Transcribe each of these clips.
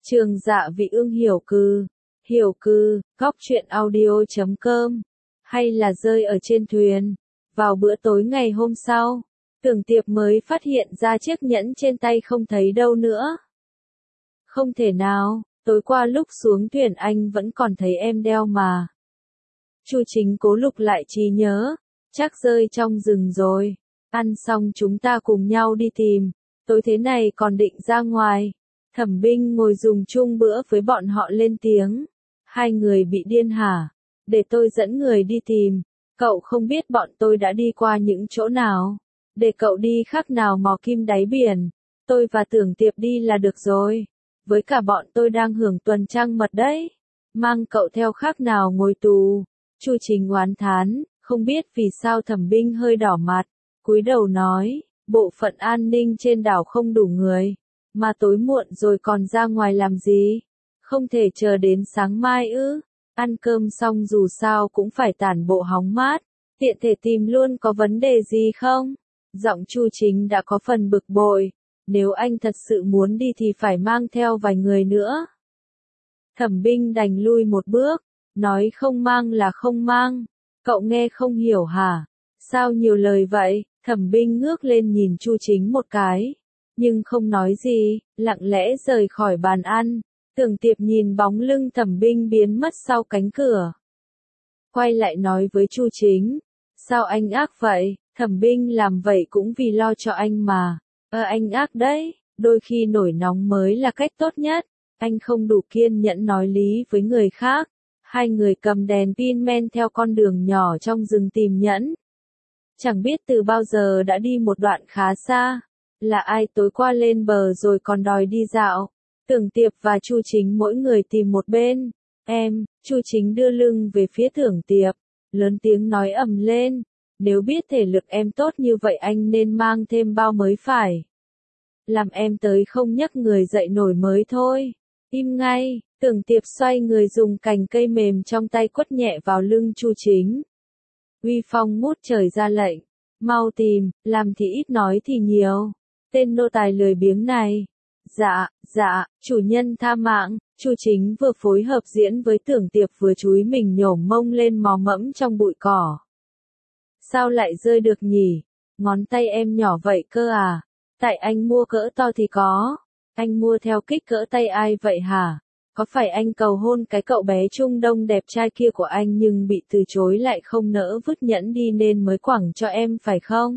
Trường Dạ Vị Ương hiểu cư, góc truyện audio.com, hay là rơi ở trên thuyền. Vào bữa tối ngày hôm sau, Tưởng Tiệp mới phát hiện ra chiếc nhẫn trên tay không thấy đâu nữa. Không thể nào, tối qua lúc xuống thuyền anh vẫn còn thấy em đeo mà. Chu Chính cố lục lại trí nhớ, chắc rơi trong rừng rồi. Ăn xong chúng ta cùng nhau đi tìm, tối thế này còn định ra ngoài. Thẩm Binh ngồi dùng chung bữa với bọn họ lên tiếng. Hai người bị điên hả? Để tôi dẫn người đi tìm. Cậu không biết bọn tôi đã đi qua những chỗ nào. Để cậu đi khác nào mò kim đáy biển. Tôi và Tưởng Tiệp đi là được rồi. Với cả bọn tôi đang hưởng tuần trăng mật đấy. Mang cậu theo khác nào ngồi tù. Chu Chính oán thán, không biết vì sao Thẩm Binh hơi đỏ mặt. Cúi đầu nói, bộ phận an ninh trên đảo không đủ người. Mà tối muộn rồi còn ra ngoài làm gì? Không thể chờ đến sáng mai ư? Ăn cơm xong dù sao cũng phải tản bộ hóng mát. Tiện thể tìm luôn có vấn đề gì không? Giọng Chu Chính đã có phần bực bội. Nếu anh thật sự muốn đi thì phải mang theo vài người nữa. Thẩm Binh đành lui một bước. Nói không mang là không mang. Cậu nghe không hiểu hả? Sao nhiều lời vậy? Thẩm Binh ngước lên nhìn Chu Chính một cái. Nhưng không nói gì, lặng lẽ rời khỏi bàn ăn. Tưởng Tiệp nhìn bóng lưng Thẩm Binh biến mất sau cánh cửa. Quay lại nói với Chu Chính. Sao anh ác vậy? Thẩm Binh làm vậy cũng vì lo cho anh mà. Anh ác đấy, đôi khi nổi nóng mới là cách tốt nhất. Anh không đủ kiên nhẫn nói lý với người khác. Hai người cầm đèn pin men theo con đường nhỏ trong rừng tìm nhẫn. Chẳng biết từ bao giờ đã đi một đoạn khá xa. Là ai tối qua lên bờ rồi còn đòi đi dạo. Tưởng Tiệp và Chu Chính mỗi người tìm một bên. Chu Chính đưa lưng về phía Tưởng Tiệp. Lớn tiếng nói ầm lên. Nếu biết thể lực em tốt như vậy anh nên mang thêm bao mới phải. Làm em tới không nhấc người dậy nổi mới thôi. Im ngay, Tưởng Tiệp xoay người dùng cành cây mềm trong tay quất nhẹ vào lưng Chu Chính. Uy phong ngút trời ra lệnh. Mau tìm, làm thì ít nói thì nhiều. Tên nô tài lười biếng này. Dạ, chủ nhân tha mạng. Chu Chính vừa phối hợp diễn với Tưởng Tiệp vừa chúi mình nhổm mông lên mò mẫm trong bụi cỏ. Sao lại rơi được nhỉ? Ngón tay em nhỏ vậy cơ à? Tại anh mua cỡ to thì có. Anh mua theo kích cỡ tay ai vậy hả? Có phải anh cầu hôn cái cậu bé Trung Đông đẹp trai kia của anh nhưng bị từ chối lại không nỡ vứt nhẫn đi nên mới quẳng cho em phải không?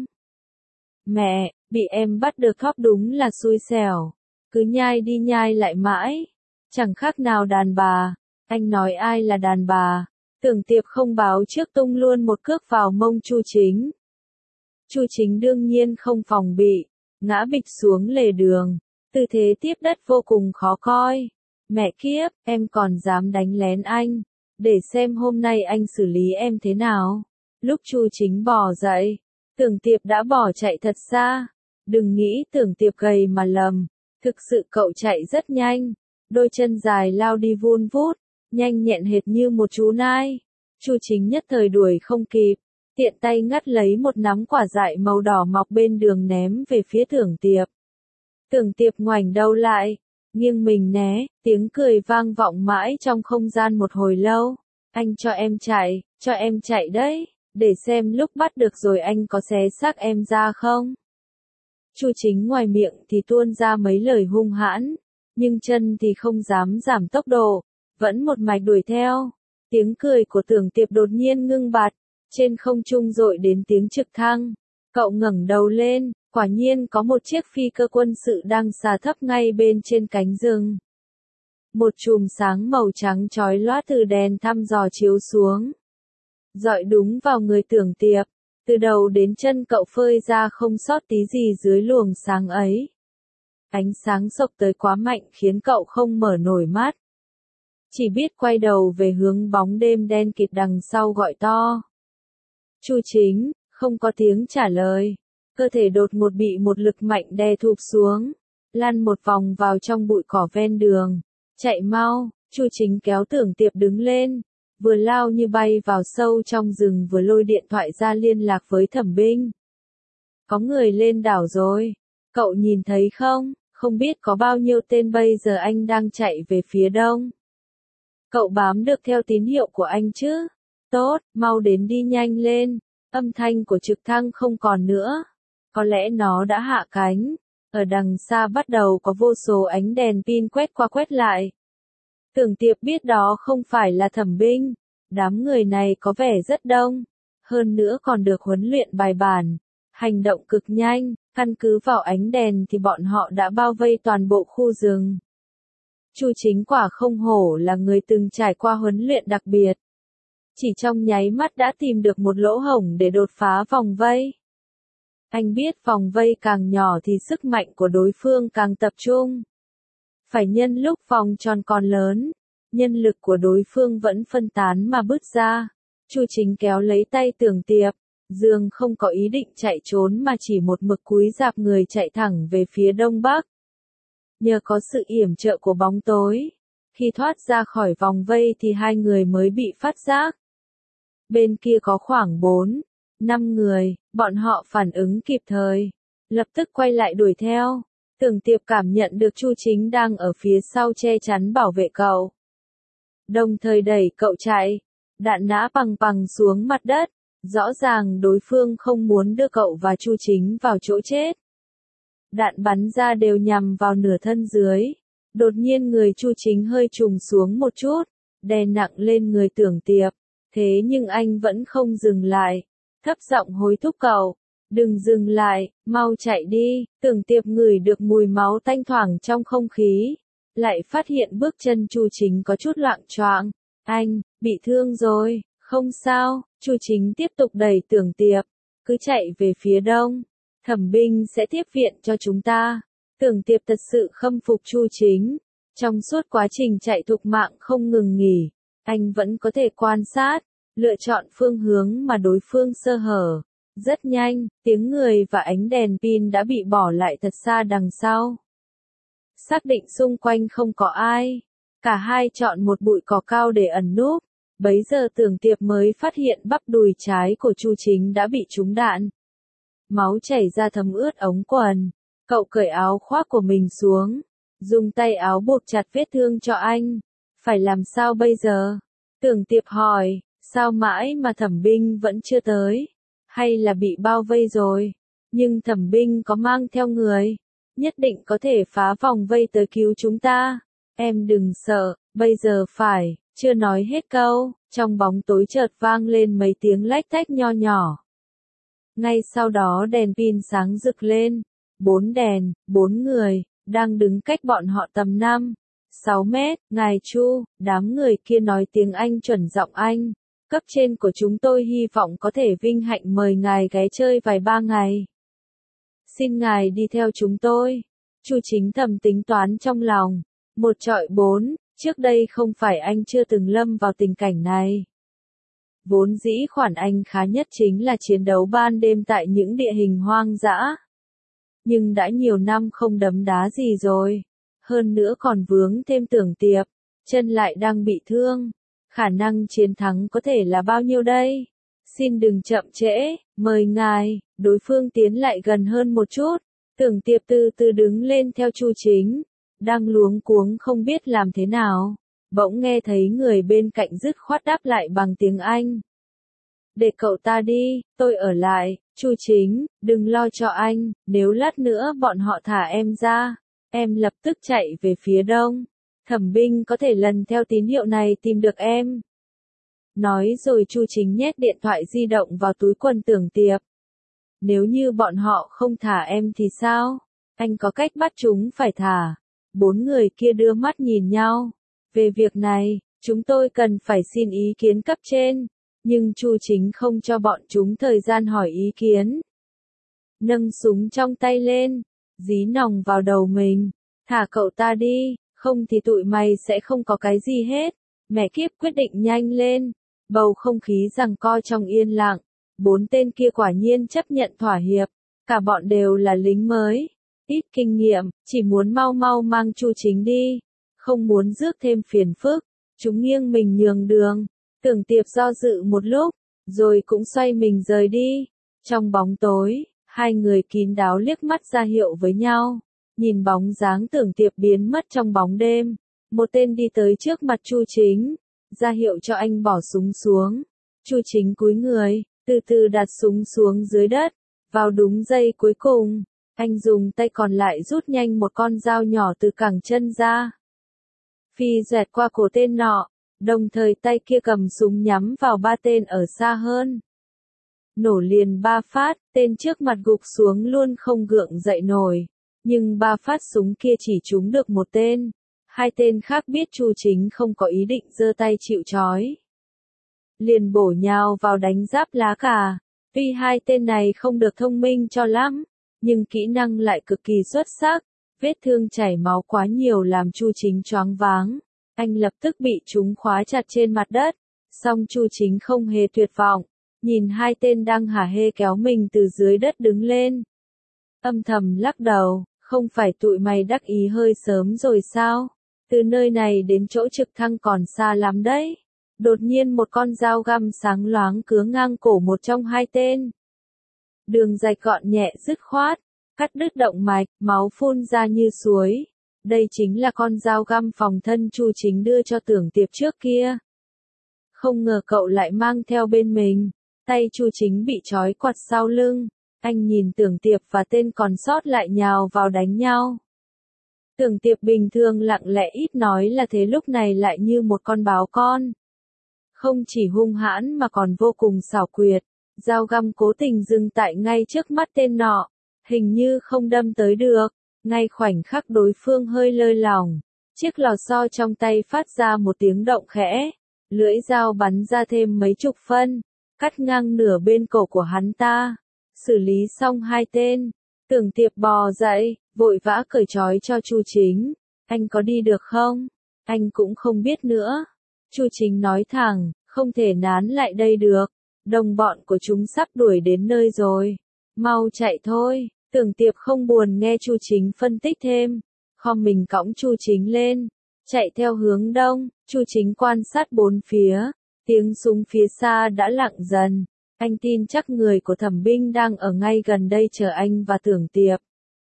Mẹ, bị em bắt được thóp đúng là xui xẻo. Cứ nhai đi nhai lại mãi. Chẳng khác nào đàn bà. Anh nói ai là đàn bà? Tưởng Tiệp không báo trước tung luôn một cước vào mông Chu Chính. Chu Chính đương nhiên không phòng bị. Ngã bịch xuống lề đường. Tư thế tiếp đất vô cùng khó coi. Mẹ kiếp, em còn dám đánh lén anh. Để xem hôm nay anh xử lý em thế nào. Lúc Chu Chính bò dậy, Tưởng Tiệp đã bỏ chạy thật xa. Đừng nghĩ Tưởng Tiệp gầy mà lầm. Thực sự cậu chạy rất nhanh. Đôi chân dài lao đi vun vút. Nhanh nhẹn hệt như một chú nai. Chu Chính nhất thời đuổi không kịp. Tiện tay ngắt lấy một nắm quả dại màu đỏ mọc bên đường ném về phía Tưởng Tiệp. Tưởng Tiệp ngoảnh đầu lại. Nghiêng mình né, tiếng cười vang vọng mãi trong không gian một hồi lâu. Anh cho em chạy đấy, để xem lúc bắt được rồi anh có xé xác em ra không. Chu Chính ngoài miệng thì tuôn ra mấy lời hung hãn, nhưng chân thì không dám giảm tốc độ, vẫn một mạch đuổi theo. Tiếng cười của Tưởng Tiệp đột nhiên ngưng bặt, trên không trung dội đến tiếng trực thăng. Cậu ngẩng đầu lên. Quả nhiên có một chiếc phi cơ quân sự đang xà thấp ngay bên trên cánh rừng. Một chùm sáng màu trắng chói lóa từ đèn thăm dò chiếu xuống. Dọi đúng vào người Tưởng Tiệp. Từ đầu đến chân cậu phơi ra không sót tí gì dưới luồng sáng ấy. Ánh sáng xộc tới quá mạnh khiến cậu không mở nổi mắt. Chỉ biết quay đầu về hướng bóng đêm đen kịt đằng sau gọi to. Chu Chính, không có tiếng trả lời. Cơ thể đột ngột bị một lực mạnh đè thụp xuống, lăn một vòng vào trong bụi cỏ ven đường. Chạy mau, Chu Chính kéo Tưởng Tiệp đứng lên, vừa lao như bay vào sâu trong rừng vừa lôi điện thoại ra liên lạc với Thẩm Binh. Có người lên đảo rồi, cậu nhìn thấy không? Không biết có bao nhiêu tên bây giờ anh đang chạy về phía đông. Cậu bám được theo tín hiệu của anh chứ? Tốt, mau đến đi nhanh lên. Âm thanh của trực thăng không còn nữa. Có lẽ nó đã hạ cánh. Ở đằng xa bắt đầu có vô số ánh đèn pin quét qua quét lại. Tưởng Tiệp biết đó không phải là Thẩm Binh. Đám người này có vẻ rất đông. Hơn nữa còn được huấn luyện bài bản. Hành động cực nhanh, căn cứ vào ánh đèn thì bọn họ đã bao vây toàn bộ khu rừng. Chu Chính quả không hổ là người từng trải qua huấn luyện đặc biệt. Chỉ trong nháy mắt đã tìm được một lỗ hổng để đột phá vòng vây. Anh biết vòng vây càng nhỏ thì sức mạnh của đối phương càng tập trung. Phải nhân lúc vòng tròn còn lớn, nhân lực của đối phương vẫn phân tán mà bứt ra. Chu Chính kéo lấy tay Tưởng Tiệp, Dương không có ý định chạy trốn mà chỉ một mực cúi rạp người chạy thẳng về phía đông bắc. Nhờ có sự yểm trợ của bóng tối, khi thoát ra khỏi vòng vây thì hai người mới bị phát giác. Bên kia có khoảng 4-5 người, bọn họ phản ứng kịp thời, lập tức quay lại đuổi theo. Tưởng Tiệp cảm nhận được Chu Chính đang ở phía sau che chắn bảo vệ cậu. Đồng thời đẩy cậu chạy, đạn nã bằng bằng xuống mặt đất, rõ ràng đối phương không muốn đưa cậu và Chu Chính vào chỗ chết. Đạn bắn ra đều nhằm vào nửa thân dưới. Đột nhiên người Chu Chính hơi trùng xuống một chút, đè nặng lên người Tưởng Tiệp. Thế nhưng anh vẫn không dừng lại, thấp giọng hối thúc cậu. Đừng dừng lại, mau chạy đi. Tưởng Tiệp ngửi được mùi máu tanh thoảng trong không khí. Lại phát hiện bước chân Chu Chính có chút loạng choạng. Anh, bị thương rồi, không sao. Chu Chính tiếp tục đẩy Tưởng Tiệp. Cứ chạy về phía đông. Thẩm binh sẽ tiếp viện cho chúng ta. Tưởng Tiệp thật sự khâm phục Chu Chính. Trong suốt quá trình chạy thục mạng không ngừng nghỉ, anh vẫn có thể quan sát, lựa chọn phương hướng mà đối phương sơ hở. Rất nhanh, tiếng người và ánh đèn pin đã bị bỏ lại thật xa đằng sau. Xác định xung quanh không có ai, cả hai chọn một bụi cỏ cao để ẩn núp. Bấy giờ Tưởng Tiệp mới phát hiện bắp đùi trái của Chu Chính đã bị trúng đạn. Máu chảy ra thấm ướt ống quần. Cậu cởi áo khoác của mình xuống, dùng tay áo buộc chặt vết thương cho anh. Phải làm sao bây giờ? Tưởng Tiệp hỏi, sao mãi mà Thẩm binh vẫn chưa tới? Hay là bị bao vây rồi? Nhưng Thẩm binh có mang theo người, nhất định có thể phá vòng vây tới cứu chúng ta. Em đừng sợ, bây giờ phải. Chưa nói hết câu, trong bóng tối chợt vang lên mấy tiếng lách tách nho nhỏ. Ngay sau đó đèn pin sáng rực lên. 4 đèn, 4 người, đang đứng cách bọn họ tầm 5-6 mét. Ngài Chu, đám người kia nói tiếng Anh chuẩn giọng Anh. Cấp trên của chúng tôi hy vọng có thể vinh hạnh mời ngài ghé chơi vài ba ngày. Xin ngài đi theo chúng tôi. Chu Chính thầm tính toán trong lòng. 1-4, trước đây không phải anh chưa từng lâm vào tình cảnh này. Vốn dĩ khoản anh khá nhất chính là chiến đấu ban đêm tại những địa hình hoang dã. Nhưng đã nhiều năm không đấm đá gì rồi. Hơn nữa còn vướng thêm Tưởng Tiệp, chân lại đang bị thương. Khả năng chiến thắng có thể là bao nhiêu đây? Xin đừng chậm trễ, mời ngài. Đối phương tiến lại gần hơn một chút. Tưởng Tiệp từ từ đứng lên theo Chu Chính. Đang luống cuống không biết làm thế nào. Bỗng nghe thấy người bên cạnh dứt khoát đáp lại bằng tiếng Anh. Để cậu ta đi, tôi ở lại. Chu Chính, đừng lo cho anh, nếu lát nữa bọn họ thả em ra, em lập tức chạy về phía đông. Thẩm binh có thể lần theo tín hiệu này tìm được em. Nói rồi Chu Chính nhét điện thoại di động vào túi quần Tưởng Tiệp. Nếu như bọn họ không thả em thì sao? Anh có cách bắt chúng phải thả. 4 người kia đưa mắt nhìn nhau. Về việc này, chúng tôi cần phải xin ý kiến cấp trên. Nhưng Chu Chính không cho bọn chúng thời gian hỏi ý kiến. Nâng súng trong tay lên, dí nòng vào đầu mình. Thả cậu ta đi, không thì tụi mày sẽ không có cái gì hết. Mẹ kiếp quyết định nhanh lên. Bầu không khí giằng co trong yên lặng. 4 tên kia quả nhiên chấp nhận thỏa hiệp. Cả bọn đều là lính mới. Ít kinh nghiệm, chỉ muốn mau mau mang Chu Chính đi. Không muốn rước thêm phiền phức. Chúng nghiêng mình nhường đường. Tưởng Tiệp do dự một lúc, rồi cũng xoay mình rời đi. Trong bóng tối, hai người kín đáo liếc mắt ra hiệu với nhau. Nhìn bóng dáng Tưởng Tiệp biến mất trong bóng đêm, một tên đi tới trước mặt Chu Chính, ra hiệu cho anh bỏ súng xuống. Chu Chính cúi người, từ từ đặt súng xuống dưới đất, vào đúng giây cuối cùng, anh dùng tay còn lại rút nhanh một con dao nhỏ từ cẳng chân ra. Phi dẹt qua cổ tên nọ, đồng thời tay kia cầm súng nhắm vào ba tên ở xa hơn. Nổ liền 3 phát, tên trước mặt gục xuống luôn không gượng dậy nổi. Nhưng 3 phát súng kia chỉ trúng được một tên. 2 tên khác biết Chu Chính không có ý định giơ tay chịu trói, liền bổ nhào vào đánh giáp lá cà. Tuy 2 tên này không được thông minh cho lắm, nhưng kỹ năng lại cực kỳ xuất sắc. Vết thương chảy máu quá nhiều làm Chu Chính choáng váng. Anh lập tức bị chúng khóa chặt trên mặt đất. Song Chu Chính không hề tuyệt vọng, nhìn 2 tên đang hả hê kéo mình từ dưới đất đứng lên. Âm thầm lắc đầu, không phải tụi mày đắc ý hơi sớm rồi sao? Từ nơi này đến chỗ trực thăng còn xa lắm đấy. Đột nhiên một con dao găm sáng loáng cứa ngang cổ một trong 2 tên. Đường rạch gọn nhẹ dứt khoát, cắt đứt động mạch, máu phun ra như suối. Đây chính là con dao găm phòng thân Chu Chính đưa cho Tưởng Tiệp trước kia. Không ngờ cậu lại mang theo bên mình. Tay Chu Chính bị trói quặt sau lưng. Anh nhìn Tưởng Tiệp và tên còn sót lại nhào vào đánh nhau. Tưởng Tiệp bình thường lặng lẽ ít nói là thế lúc này lại như một con báo con. Không chỉ hung hãn mà còn vô cùng xảo quyệt. Dao găm cố tình dừng tại ngay trước mắt tên nọ. Hình như không đâm tới được. Ngay khoảnh khắc đối phương hơi lơi lỏng. Chiếc lò xo trong tay phát ra một tiếng động khẽ. Lưỡi dao bắn ra thêm mấy chục phân. Cắt ngang nửa bên cổ của hắn ta. Xử lý xong 2 tên. Tưởng Tiệp bò dậy, vội vã cởi trói cho Chu Chính. Anh có đi được không? Anh cũng không biết nữa. Chu Chính nói thẳng, không thể nán lại đây được. Đồng bọn của chúng sắp đuổi đến nơi rồi. Mau chạy thôi. Tưởng Tiệp không buồn nghe Chu Chính phân tích thêm. Khom mình cõng Chu Chính lên. Chạy theo hướng đông. Chu Chính quan sát bốn phía. Tiếng súng phía xa đã lặng dần. Anh tin chắc người của Thẩm binh đang ở ngay gần đây chờ anh và Tưởng Tiệp.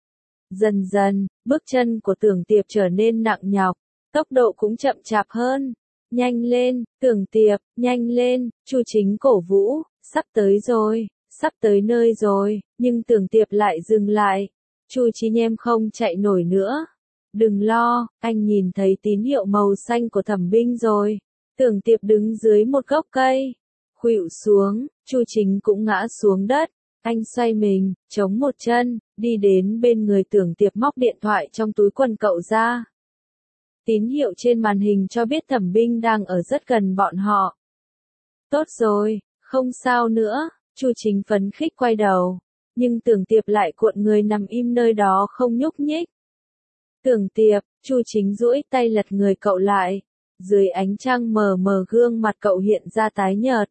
Dần dần, bước chân của Tưởng Tiệp trở nên nặng nhọc. Tốc độ cũng chậm chạp hơn. Nhanh lên, Tưởng Tiệp, nhanh lên. Chu Chính cổ vũ. Sắp tới rồi, sắp tới nơi rồi. Nhưng Tưởng Tiệp lại dừng lại. Chu Chính em không chạy nổi nữa. Đừng lo, anh nhìn thấy tín hiệu màu xanh của Thẩm binh rồi. Tưởng Tiệp đứng dưới một gốc cây. Khuỵu xuống, Chu Chính cũng ngã xuống đất. Anh xoay mình, chống một chân, đi đến bên người Tưởng Tiệp móc điện thoại trong túi quần cậu ra. Tín hiệu trên màn hình cho biết Thẩm binh đang ở rất gần bọn họ. Tốt rồi, không sao nữa, Chu Chính phấn khích quay đầu. Nhưng Tưởng Tiệp lại cuộn người nằm im nơi đó không nhúc nhích. Tưởng Tiệp, Chu Chính duỗi tay lật người cậu lại. Dưới ánh trăng mờ mờ gương mặt cậu hiện ra tái nhợt.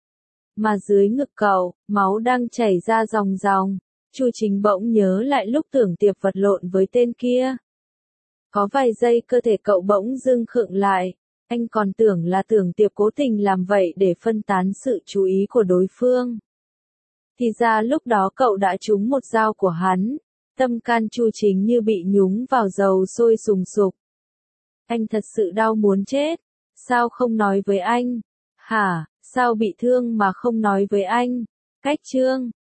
Mà dưới ngực cậu, máu đang chảy ra ròng ròng. Chu Chính bỗng nhớ lại lúc Tưởng Tiệp vật lộn với tên kia. Có vài giây cơ thể cậu bỗng dưng khựng lại. Anh còn tưởng là Tưởng Tiệp cố tình làm vậy để phân tán sự chú ý của đối phương. Thì ra lúc đó cậu đã trúng một dao của hắn. Tâm can Chu Chính như bị nhúng vào dầu sôi sùng sục. Anh thật sự đau muốn chết. Sao không nói với anh? Hả, sao bị thương mà không nói với anh? Cách chương